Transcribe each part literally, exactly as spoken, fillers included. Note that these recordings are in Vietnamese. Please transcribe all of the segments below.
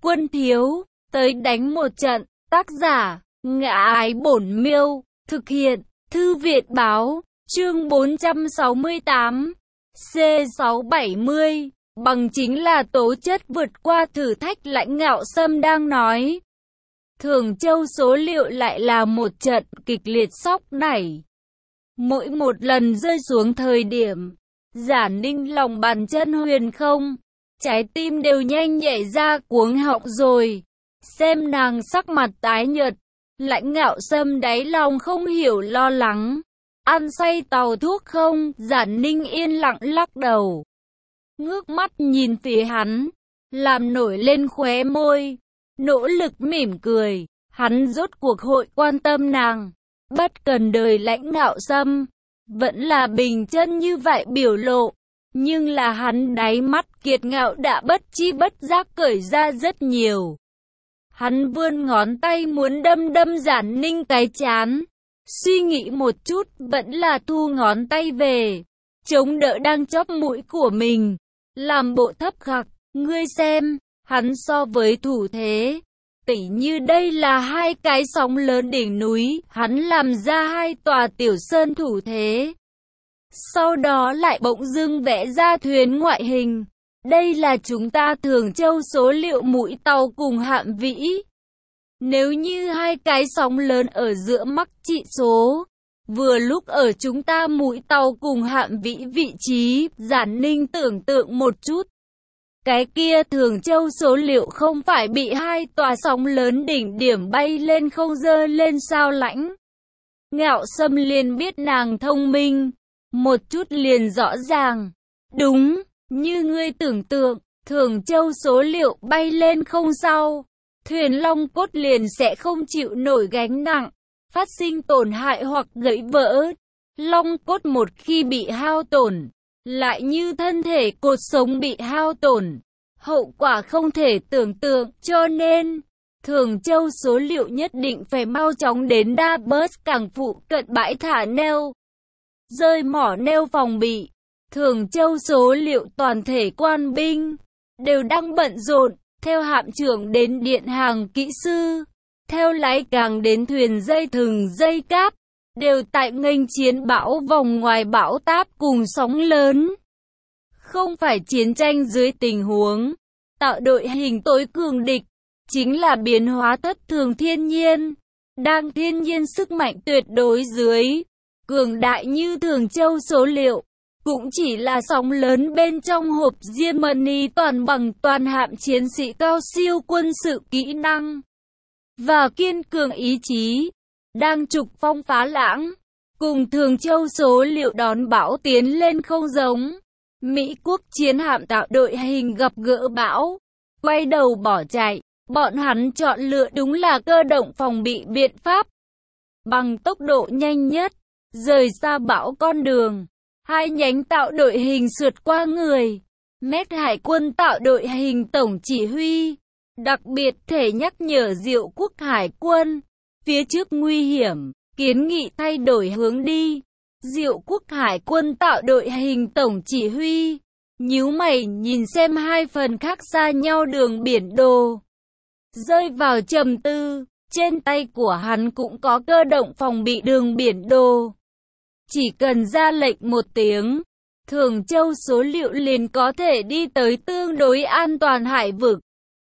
quân thiếu, tới đánh một trận. Tác giả, Ngã Ái Bổn Miêu, thực hiện, Thư Việt Báo, chương bốn trăm sáu mươi tám, C sáu trăm bảy mươi, bằng chính là tố chất vượt qua thử thách. Lãnh Ngạo Sâm đang nói. Thường Châu số liệu lại là một trận kịch liệt sóc nảy. Mỗi một lần rơi xuống thời điểm, Giả Ninh lòng bàn chân huyền không, trái tim đều nhanh nhảy ra cuống họng rồi. Xem nàng sắc mặt tái nhợt, Lãnh Ngạo Sâm đáy lòng không hiểu lo lắng. Ăn say tàu thuốc không? Giả Ninh yên lặng lắc đầu. Ngước mắt nhìn phía hắn, làm nổi lên khóe môi, nỗ lực mỉm cười. Hắn rốt cuộc hội quan tâm nàng. Bất cần đời Lãnh Ngạo Sâm, vẫn là bình chân như vậy biểu lộ. Nhưng là hắn đáy mắt kiệt ngạo đã bất chi bất giác cởi ra rất nhiều. Hắn vươn ngón tay muốn đâm đâm Giả Ninh cái chán. Suy nghĩ một chút vẫn là thu ngón tay về, chống đỡ đang chóp mũi của mình, làm bộ thấp khặc. Ngươi xem, hắn so với thủ thế, tỉ như đây là hai cái sóng lớn đỉnh núi, hắn làm ra hai tòa tiểu sơn thủ thế. Sau đó lại bỗng dưng vẽ ra thuyền ngoại hình. Đây là chúng ta Thường Châu số liệu mũi tàu cùng hạm vĩ. Nếu như hai cái sóng lớn ở giữa mắc trị số, vừa lúc ở chúng ta mũi tàu cùng hạm vĩ vị trí. Giả Ninh tưởng tượng một chút. Cái kia Thường Châu số liệu không phải bị hai tòa sóng lớn đỉnh điểm bay lên không dơ lên sao? Lãnh Ngạo Sâm liền biết nàng thông minh, một chút liền rõ ràng. Đúng, như ngươi tưởng tượng, Thường Châu số liệu bay lên không sao, thuyền long cốt liền sẽ không chịu nổi gánh nặng, phát sinh tổn hại hoặc gãy vỡ. Long cốt một khi bị hao tổn, lại như thân thể cột sống bị hao tổn, hậu quả không thể tưởng tượng. Cho nên, Thường Châu số liệu nhất định phải mau chóng đến Davos cảng phụ cận bãi thả neo, rơi mỏ neo phòng bị. Thường Châu số liệu toàn thể quan binh đều đang bận rộn, theo hạm trưởng đến điện hàng kỹ sư, theo lái càng đến thuyền dây thừng dây cáp, đều tại nghênh chiến bão vòng ngoài bão táp cùng sóng lớn. Không phải chiến tranh dưới tình huống tạo đội hình tối cường địch, chính là biến hóa thất thường thiên nhiên. Đang thiên nhiên sức mạnh tuyệt đối dưới, cường đại như Thường Châu số liệu, cũng chỉ là sóng lớn bên trong hộp Gemini toàn bằng toàn hạm chiến sĩ cao siêu quân sự kỹ năng và kiên cường ý chí, đang trục phong phá lãng, cùng Thường Châu số liệu đón bão tiến lên không giống. Mỹ quốc chiến hạm tạo đội hình gặp gỡ bão, quay đầu bỏ chạy, bọn hắn chọn lựa đúng là cơ động phòng bị biện pháp. Bằng tốc độ nhanh nhất, rời xa bão con đường, hai nhánh tạo đội hình sượt qua người. Mét Hải quân tạo đội hình tổng chỉ huy, đặc biệt thể nhắc nhở Diệu Quốc Hải quân, phía trước nguy hiểm, kiến nghị thay đổi hướng đi. Diệu Quốc Hải quân tạo đội hình tổng chỉ huy, nhíu mày nhìn xem hai phần khác xa nhau đường biển đồ, rơi vào trầm tư. Trên tay của hắn cũng có cơ động phòng bị đường biển đồ. Chỉ cần ra lệnh một tiếng, Thường Châu số liệu liền có thể đi tới tương đối an toàn hải vực,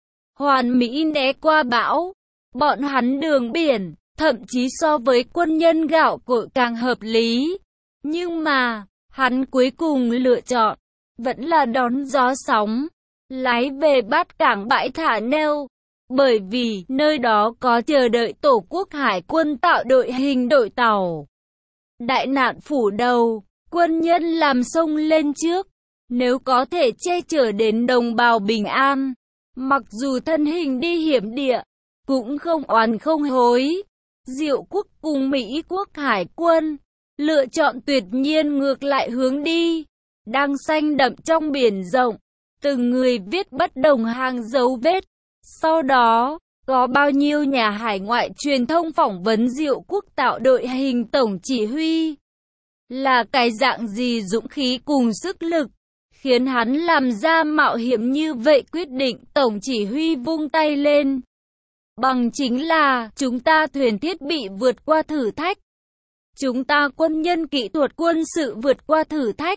hoàn mỹ né qua bão. Bọn hắn đường biển, thậm chí so với quân nhân gạo cội càng hợp lý. Nhưng mà, hắn cuối cùng lựa chọn, vẫn là đón gió sóng, lái về Bát Cảng bãi thả neo. Bởi vì, nơi đó có chờ đợi Tổ quốc Hải quân tạo đội hình đội tàu. Đại nạn phủ đầu, quân nhân làm sông lên trước, nếu có thể che chở đến đồng bào bình an, mặc dù thân hình đi hiểm địa, cũng không oán không hối. Diệu Quốc cùng Mỹ quốc Hải quân, lựa chọn tuyệt nhiên ngược lại hướng đi, đang xanh đậm trong biển rộng, từng người viết bất đồng hàng dấu vết. Sau đó, có bao nhiêu nhà hải ngoại truyền thông phỏng vấn Diệu Quốc tạo đội hình tổng chỉ huy, là cái dạng gì dũng khí cùng sức lực, khiến hắn làm ra mạo hiểm như vậy quyết định. Tổng chỉ huy vung tay lên. Bằng chính là, chúng ta thuyền thiết bị vượt qua thử thách. Chúng ta quân nhân kỹ thuật quân sự vượt qua thử thách.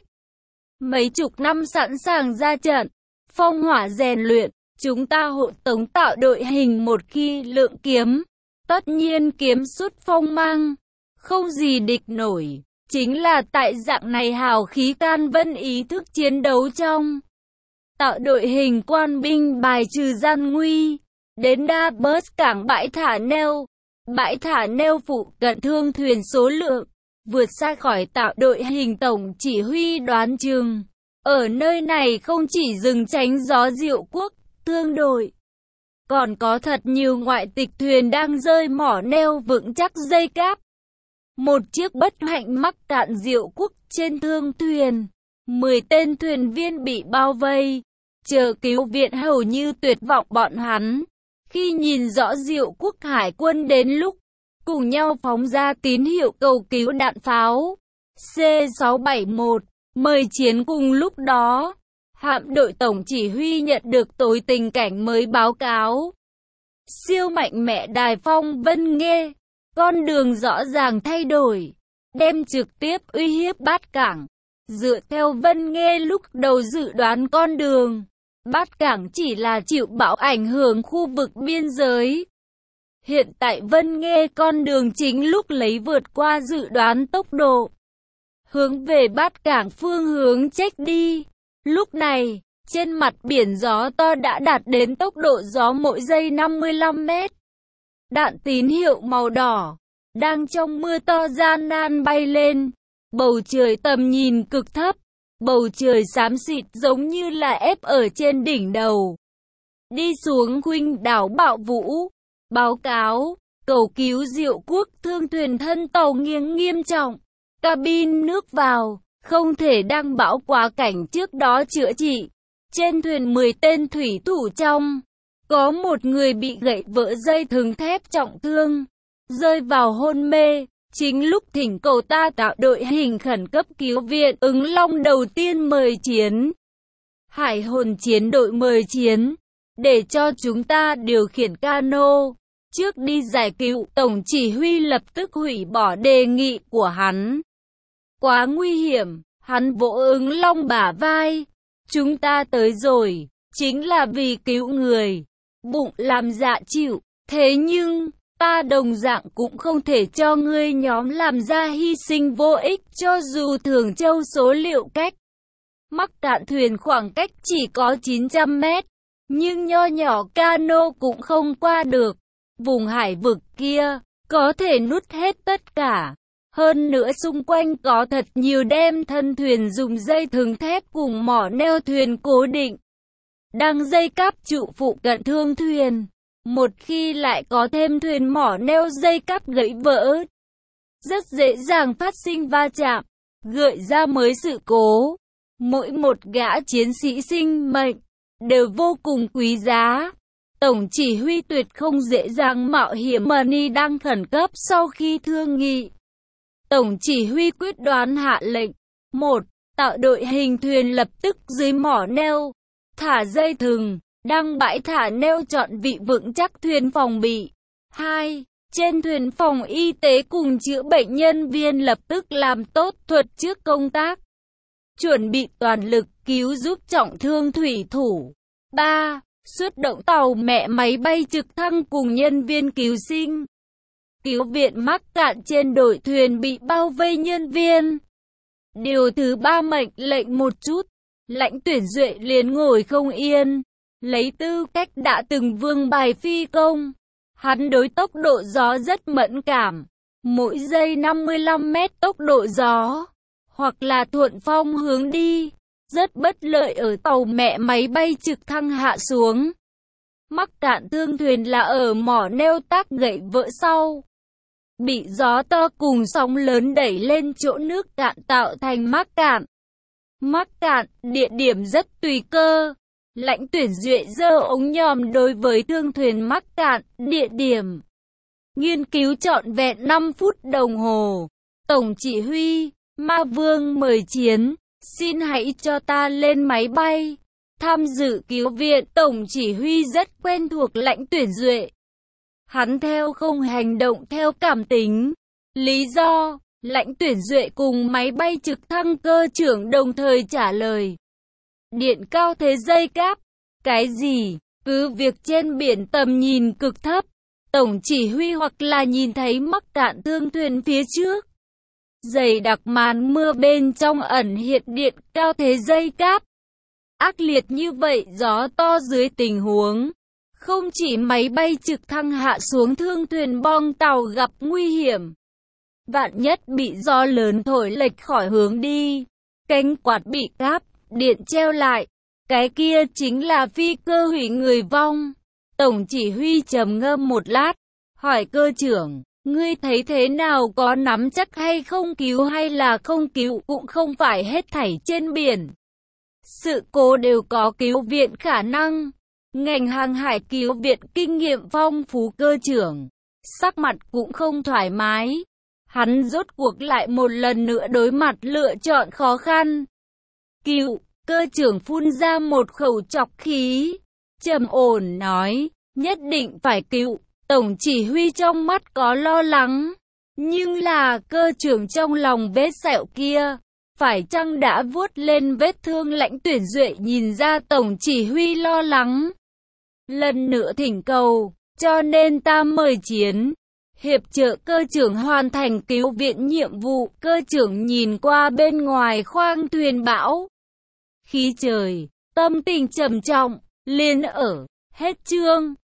Mấy chục năm sẵn sàng ra trận, phong hỏa rèn luyện, chúng ta hộ tống tạo đội hình một khi lượng kiếm. Tất nhiên kiếm xuất phong mang, không gì địch nổi. Chính là tại dạng này hào khí can vân ý thức chiến đấu trong. Tạo đội hình quan binh bài trừ gian nguy. Đến đa bớt cảng bãi thả neo. Bãi thả neo phụ cận thương thuyền số lượng. Vượt xa khỏi tạo đội hình tổng chỉ huy đoán chừng. Ở nơi này không chỉ dừng tránh gió Diệu Quốc, thương đội. Còn có thật nhiều ngoại tịch thuyền đang rơi mỏ neo vững chắc dây cáp. Một chiếc bất hạnh mắc cạn Diệu Quốc trên thương thuyền. Mười tên thuyền viên bị bao vây. Chờ cứu viện hầu như tuyệt vọng bọn hắn. Khi nhìn rõ Diệu Quốc hải quân đến lúc, cùng nhau phóng ra tín hiệu cầu cứu đạn pháo. C sáu bảy mốt, mời chiến cùng lúc đó. Hạm đội tổng chỉ huy nhận được tối tình cảnh mới báo cáo. Siêu mạnh mẽ đài phong vân nghe. Con đường rõ ràng thay đổi. Đem trực tiếp uy hiếp Bát Cảng. Dựa theo Vân Nghê lúc đầu dự đoán con đường. Bát Cảng chỉ là chịu bão ảnh hưởng khu vực biên giới. Hiện tại Vân Nghê con đường chính lúc lấy vượt qua dự đoán tốc độ. Hướng về Bát Cảng phương hướng trách đi. Lúc này, trên mặt biển gió to đã đạt đến tốc độ gió mỗi giây năm mươi lăm mét. Đạn tín hiệu màu đỏ, đang trong mưa to gian nan bay lên. Bầu trời tầm nhìn cực thấp, bầu trời xám xịt giống như là ép ở trên đỉnh đầu. Đi xuống khuynh đảo Bạo Vũ, báo cáo, cầu cứu Diệu Quốc thương thuyền thân tàu nghiêng nghiêm trọng. Cabin nước vào, không thể đăng bão quá cảnh trước đó chữa trị. Trên thuyền mười tên thủy thủ trong. Có một người bị gãy vỡ dây thừng thép trọng thương, rơi vào hôn mê. Chính lúc thỉnh cầu ta tạo đội hình khẩn cấp cứu viện. Ứng Long đầu tiên mời chiến. Hải hồn chiến đội mời chiến. Để cho chúng ta điều khiển cano. Trước đi giải cứu. Tổng chỉ huy lập tức hủy bỏ đề nghị của hắn. Quá nguy hiểm. Hắn vỗ Ứng Long bả vai. Chúng ta tới rồi. Chính là vì cứu người. Bụng làm dạ chịu, thế nhưng, ta đồng dạng cũng không thể cho ngươi nhóm làm ra hy sinh vô ích cho dù Thường Châu số liệu cách. Mắc cạn thuyền khoảng cách chỉ có chín trăm mét, nhưng nho nhỏ cano cũng không qua được. Vùng hải vực kia, có thể nuốt hết tất cả. Hơn nữa xung quanh có thật nhiều đem thân thuyền dùng dây thừng thép cùng mỏ neo thuyền cố định. Đang dây cáp trụ phụ cận thương thuyền. Một khi lại có thêm thuyền mỏ neo dây cáp gãy vỡ, rất dễ dàng phát sinh va chạm, gợi ra mới sự cố. Mỗi một gã chiến sĩ sinh mệnh đều vô cùng quý giá. Tổng chỉ huy tuyệt không dễ dàng mạo hiểm. Money đang khẩn cấp sau khi thương nghị. Tổng chỉ huy quyết đoán hạ lệnh. một. Tạo đội hình thuyền lập tức dưới mỏ neo. Thả dây thừng, đăng bãi thả neo chọn vị vững chắc thuyền phòng bị. hai. Trên thuyền phòng y tế cùng chữa bệnh nhân viên lập tức làm tốt thuật trước công tác. Chuẩn bị toàn lực cứu giúp trọng thương thủy thủ. ba. Xuất động tàu mẹ máy bay trực thăng cùng nhân viên cứu sinh. Cứu viện mắc cạn trên đội thuyền bị bao vây nhân viên. Điều thứ ba mệnh lệnh một chút. Lãnh Tuyển Duệ liền ngồi không yên, lấy tư cách đã từng vương bài phi công. Hắn đối tốc độ gió rất mẫn cảm, mỗi giây năm mươi lăm mét tốc độ gió, hoặc là thuận phong hướng đi, rất bất lợi ở tàu mẹ máy bay trực thăng hạ xuống. Mắc cạn thương thuyền là ở mỏ neo tác gãy vỡ sau. Bị gió to cùng sóng lớn đẩy lên chỗ nước cạn tạo thành mắc cạn. Mắc cạn, địa điểm rất tùy cơ. Lãnh Tuyển Duệ giơ ống nhòm đối với thương thuyền mắc cạn, địa điểm. Nghiên cứu trọn vẹn năm phút đồng hồ. Tổng chỉ huy, Ma Vương mời chiến. Xin hãy cho ta lên máy bay. Tham dự cứu viện, Tổng chỉ huy rất quen thuộc Lãnh Tuyển Duệ. Hắn theo không hành động theo cảm tính. Lý do, Lãnh Tuyển Duệ cùng máy bay trực thăng cơ trưởng đồng thời trả lời. Điện cao thế dây cáp. Cái gì? Cứ việc trên biển tầm nhìn cực thấp, Tổng chỉ huy hoặc là nhìn thấy mắc cạn thương thuyền phía trước. Dày đặc màn mưa bên trong ẩn hiện điện cao thế dây cáp. Ác liệt như vậy gió to dưới tình huống. Không chỉ máy bay trực thăng hạ xuống thương thuyền bong tàu gặp nguy hiểm. Vạn nhất bị gió lớn thổi lệch khỏi hướng đi. Cánh quạt bị cáp, điện treo lại. Cái kia chính là phi cơ hủy người vong. Tổng chỉ huy trầm ngâm một lát. Hỏi cơ trưởng, ngươi thấy thế nào, có nắm chắc hay không cứu hay là không cứu, cũng không phải hết thảy trên biển. Sự cố đều có cứu viện khả năng. Ngành hàng hải cứu viện kinh nghiệm phong phú cơ trưởng. Sắc mặt cũng không thoải mái. Hắn rốt cuộc lại một lần nữa đối mặt lựa chọn khó khăn. Cứu, cơ trưởng phun ra một khẩu trọc khí. Trầm ổn nói, nhất định phải cứu. Tổng chỉ huy trong mắt có lo lắng. Nhưng là cơ trưởng trong lòng vết sẹo kia. Phải chăng đã vuốt lên vết thương? Lãnh Tuyển Duệ nhìn ra Tổng chỉ huy lo lắng. Lần nữa thỉnh cầu, cho nên ta mời chiến. Hiệp trợ cơ trưởng hoàn thành cứu viện nhiệm vụ. Cơ trưởng nhìn qua bên ngoài khoang thuyền bão. Khí trời, tâm tình trầm trọng, liền ở, hết chương.